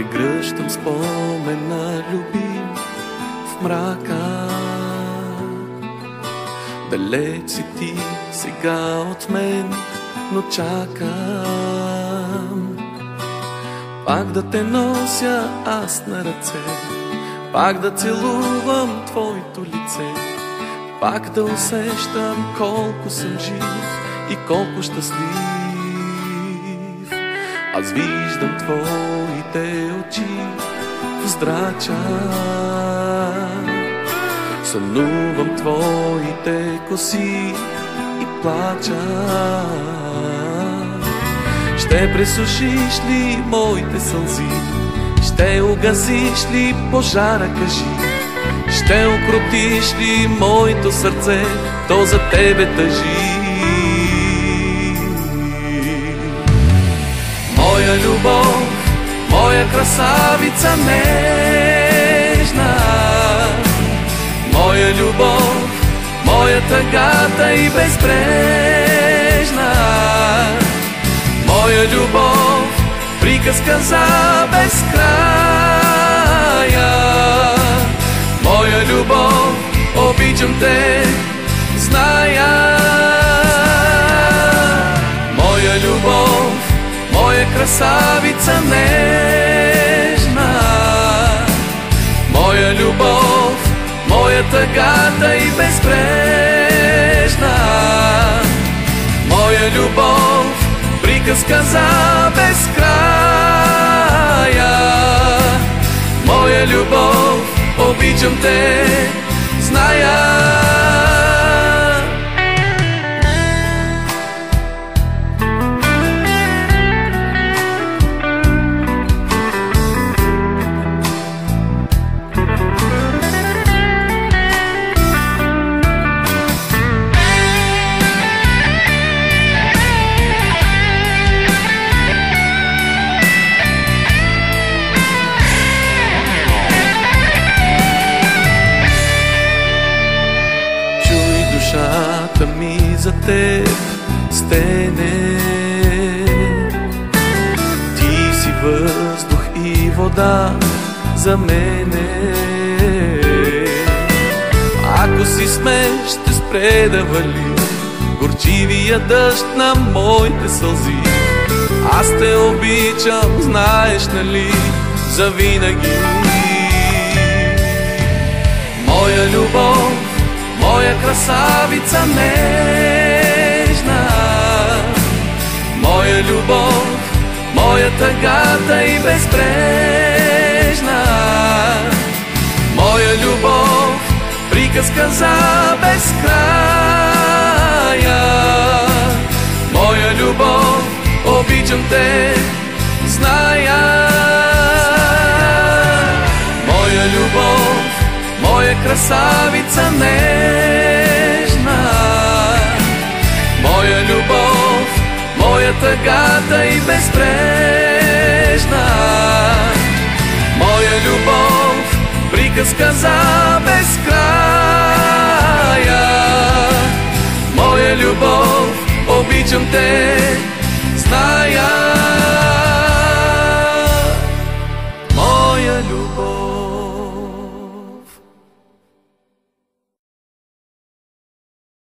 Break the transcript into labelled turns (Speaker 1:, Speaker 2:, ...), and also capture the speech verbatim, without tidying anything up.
Speaker 1: Прегръщам спомена любим в мрака. Далеч си ти сега от мен, но чакам пак да те нося аз на ръце, пак да целувам твоето лице, пак да усещам колко съм жив и колко щастлив. Аз виждам твоите очи в здрача, сънувам твоите коси и плача. Ще пресушиш ли моите сълзи? Ще угасиш ли пожара, кажи? Ще укротиш ли моето сърце? То за тебе тъжи. Моя любов, моя красавица нежна, моя любов, моя тъгата и безбрежна, моя любов, приказка за безкрая. Моя любов, обичам те, зная. Моя любов, моя красавица нежна, моя любов, моя тъгата и безбрежна, моя любов, приказка за безкрая. Моя любов, обичам те, зная. Душата ми за теб стене, ти си въздух и вода за мене. Ако си смееш, ще спре да вали горчивия дъжд на моите сълзи. Аз те обичам, знаеш нали, завинаги. Моя любов, моя красавица нежна, моя любов, моя тъгата и безбрежна, моя любов, приказка за безкрая. Моя любов, обичам те, зная. Моя любов, моя красавица нежна, моя любов, моя тъгата и безбрежна, моя любов, приказка за безкрая. Моя любов, обичам те, зная.